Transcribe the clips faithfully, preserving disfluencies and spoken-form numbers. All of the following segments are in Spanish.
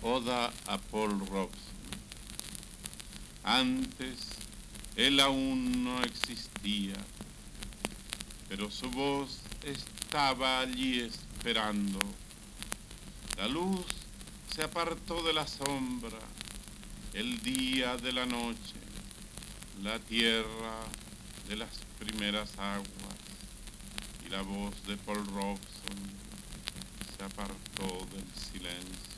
Oda a Paul Robson. Antes, él aún no existía, pero su voz estaba allí esperando. La luz se apartó de la sombra, el día de la noche, la tierra de las primeras aguas, y la voz de Paul Robson se apartó del silencio.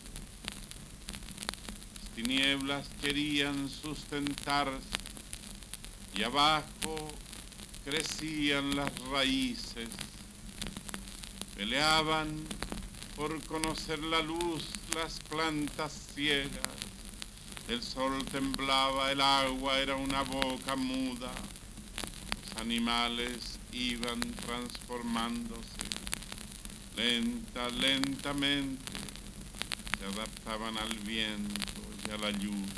Las tinieblas querían sustentarse y abajo crecían las raíces. Peleaban por conocer la luz las plantas ciegas. El sol temblaba, el agua era una boca muda. Los animales iban transformándose. Lenta, lentamente se adaptaban al viento y a la lluvia.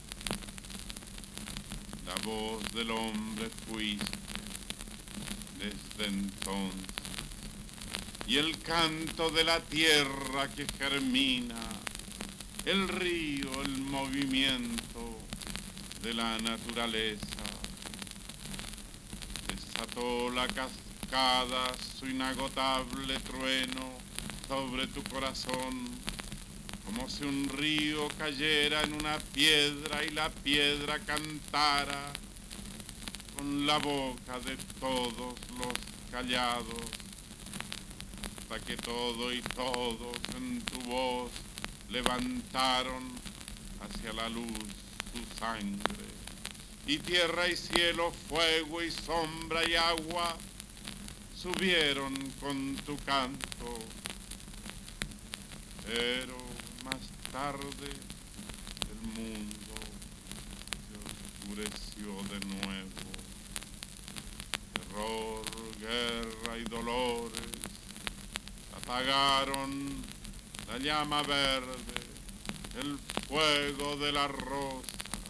La voz del hombre fuiste desde entonces, y el canto de la tierra que germina, el río, el movimiento de la naturaleza. Desató la cascada su inagotable trueno sobre tu corazón, como si un río cayera en una piedra y la piedra cantara con la boca de todos los callados, hasta que todo y todos en tu voz levantaron hacia la luz tu sangre. Y tierra y cielo, fuego y sombra y agua subieron con tu canto. Pero más tarde el mundo se oscureció de nuevo. Terror, guerra y dolores apagaron la llama verde, el fuego de la rosa.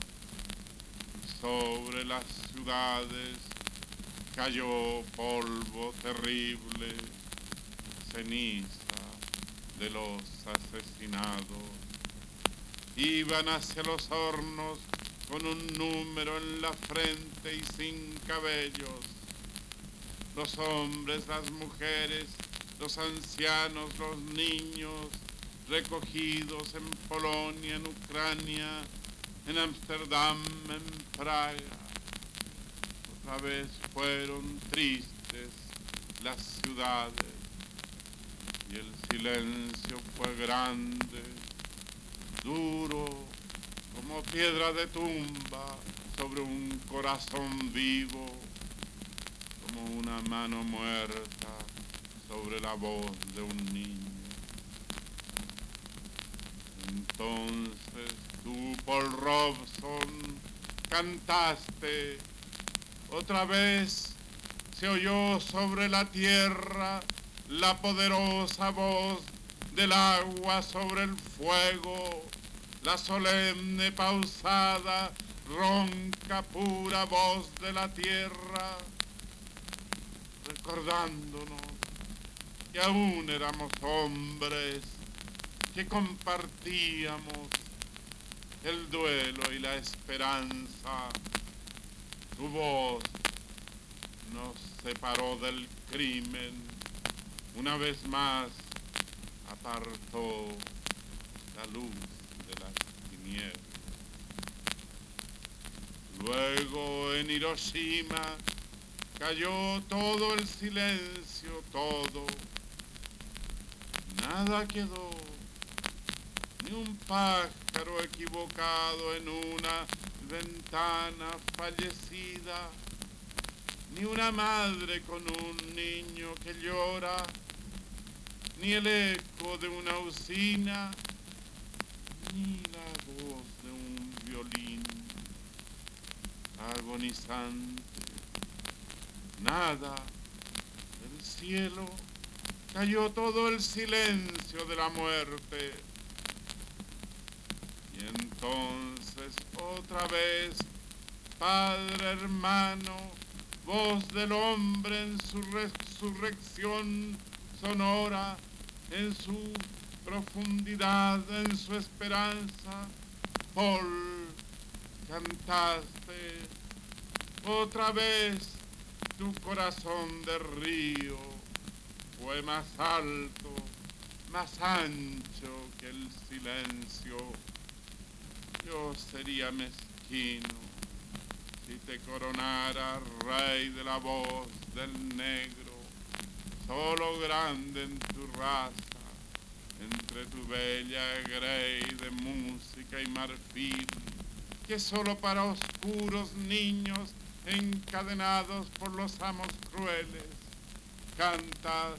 Sobre las ciudades cayó polvo terrible, ceniza de los asesinados. Iban hacia los hornos con un número en la frente y sin cabellos. Los hombres, las mujeres, los ancianos, los niños, recogidos en Polonia, en Ucrania, en Ámsterdam, en Praga. Otra vez fueron tristes las ciudades y el silencio fue grande, duro como piedra de tumba sobre un corazón vivo, como una mano muerta sobre la voz de un niño. Entonces tú, Paul Robson, cantaste. Otra vez se oyó sobre la tierra la poderosa voz del agua sobre el fuego, la solemne, pausada, ronca, pura voz de la tierra, recordándonos que aún éramos hombres, que compartíamos el duelo y la esperanza. Tu voz nos separó del crimen, una vez más apartó la luz de las tinieblas. Luego en Hiroshima cayó todo el silencio, todo. Nada quedó, ni un pájaro equivocado en una ventana fallecida, ni una madre con un niño que llora, ni el eco de una usina, ni la voz de un violín agonizante. Nada. Del cielo cayó todo el silencio de la muerte. Y entonces otra vez, Padre, hermano, voz del hombre en su resurrección sonora, en su profundidad en su esperanza, Paul, cantaste otra vez. Tu corazón de río fue más alto, más ancho que el silencio. Yo sería mezquino si te coronara rey de la voz del negro, solo grande en tu raza, entre tu bella grey de música y marfil, que solo para oscuros niños encadenados por los amos crueles cantas.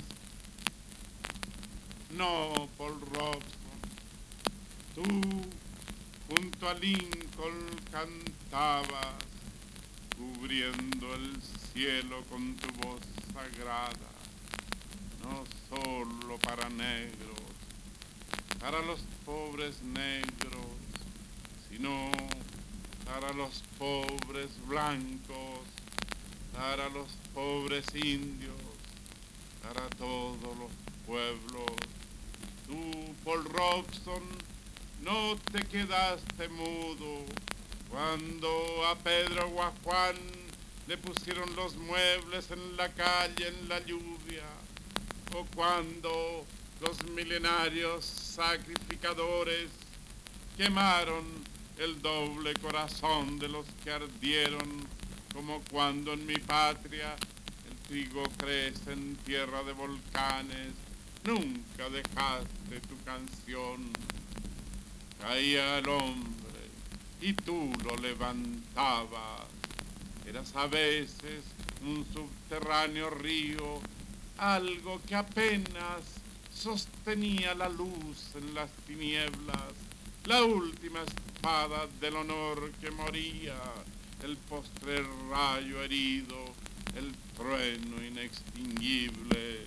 No, Paul Robson, tú junto a Lincoln cantabas, cubriendo el cielo con tu voz sagrada, no solo para negros, para los pobres negros, sino para los pobres blancos, para los pobres indios, para todos los pueblos. Tú, Paul Robson, no te quedaste mudo cuando a Pedro o a Juan le pusieron los muebles en la calle en la lluvia, o cuando los milenarios sacrificadores quemaron el doble corazón de los que ardieron, como cuando en mi patria el trigo crece en tierra de volcanes. Nunca dejaste tu canción. Caía el hombre y tú lo levantabas. Eras a veces un subterráneo río, algo que apenas sostenía la luz en las tinieblas, la última espada del honor que moría, el postrer rayo herido, el trueno inextinguible,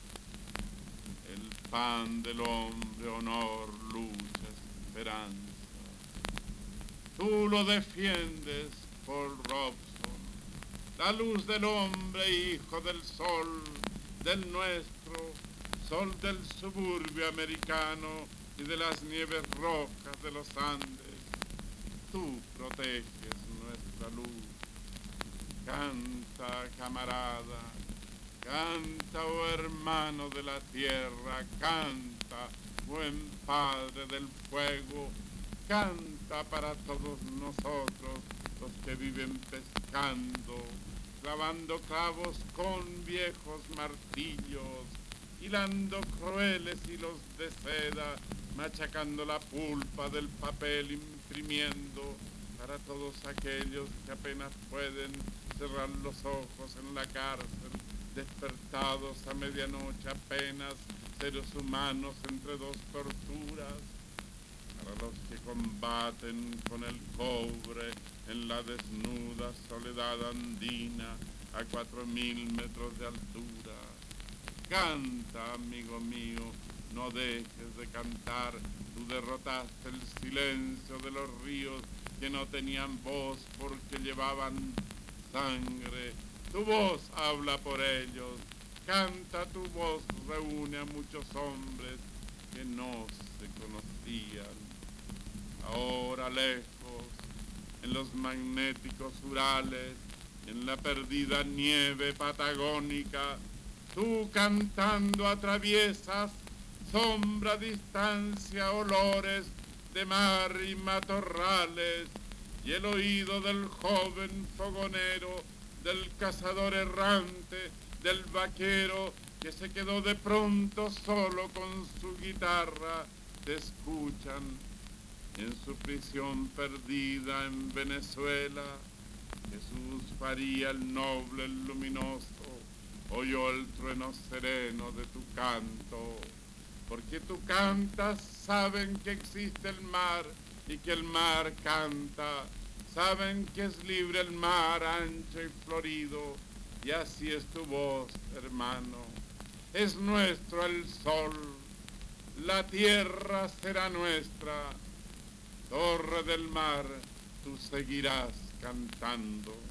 el pan del hombre, honor, lucha, esperanza. Tú lo defiendes, Paul Robson, la luz del hombre, hijo del sol, del nuestro, sol del suburbio americano y de las nieves rojas de los Andes. Tú proteges nuestra luz. Canta, camarada, canta, oh hermano de la tierra, canta, buen padre del fuego, canta para todos nosotros los que viven pescando, clavando clavos con viejos martillos, hilando crueles hilos de seda, machacando la pulpa del papel, imprimiendo para todos aquellos que apenas pueden cerrar los ojos en la cárcel, despertados a medianoche apenas, seres humanos entre dos torturas, para los que combaten con el cobre en la desnuda soledad andina a cuatro mil metros de altura. Canta, amigo mío, no dejes de cantar. Tú derrotaste el silencio de los ríos que no tenían voz porque llevaban sangre. Tu voz habla por ellos. Canta, tu voz reúne a muchos hombres que no se conocían. Ahora lejos, en los magnéticos Urales, en la perdida nieve patagónica, tú cantando atraviesas sombra, distancia, olores de mar y matorrales, y el oído del joven fogonero, del cazador errante, del vaquero que se quedó de pronto solo con su guitarra, te escuchan en su prisión perdida en Venezuela. Jesús Faría, el noble, el luminoso, oyó el trueno sereno de tu canto. Porque tú cantas, saben que existe el mar y que el mar canta. Saben que es libre el mar, ancho y florido, y así es tu voz, hermano. Es nuestro el sol, la tierra será nuestra. Torre del mar, tú seguirás cantando.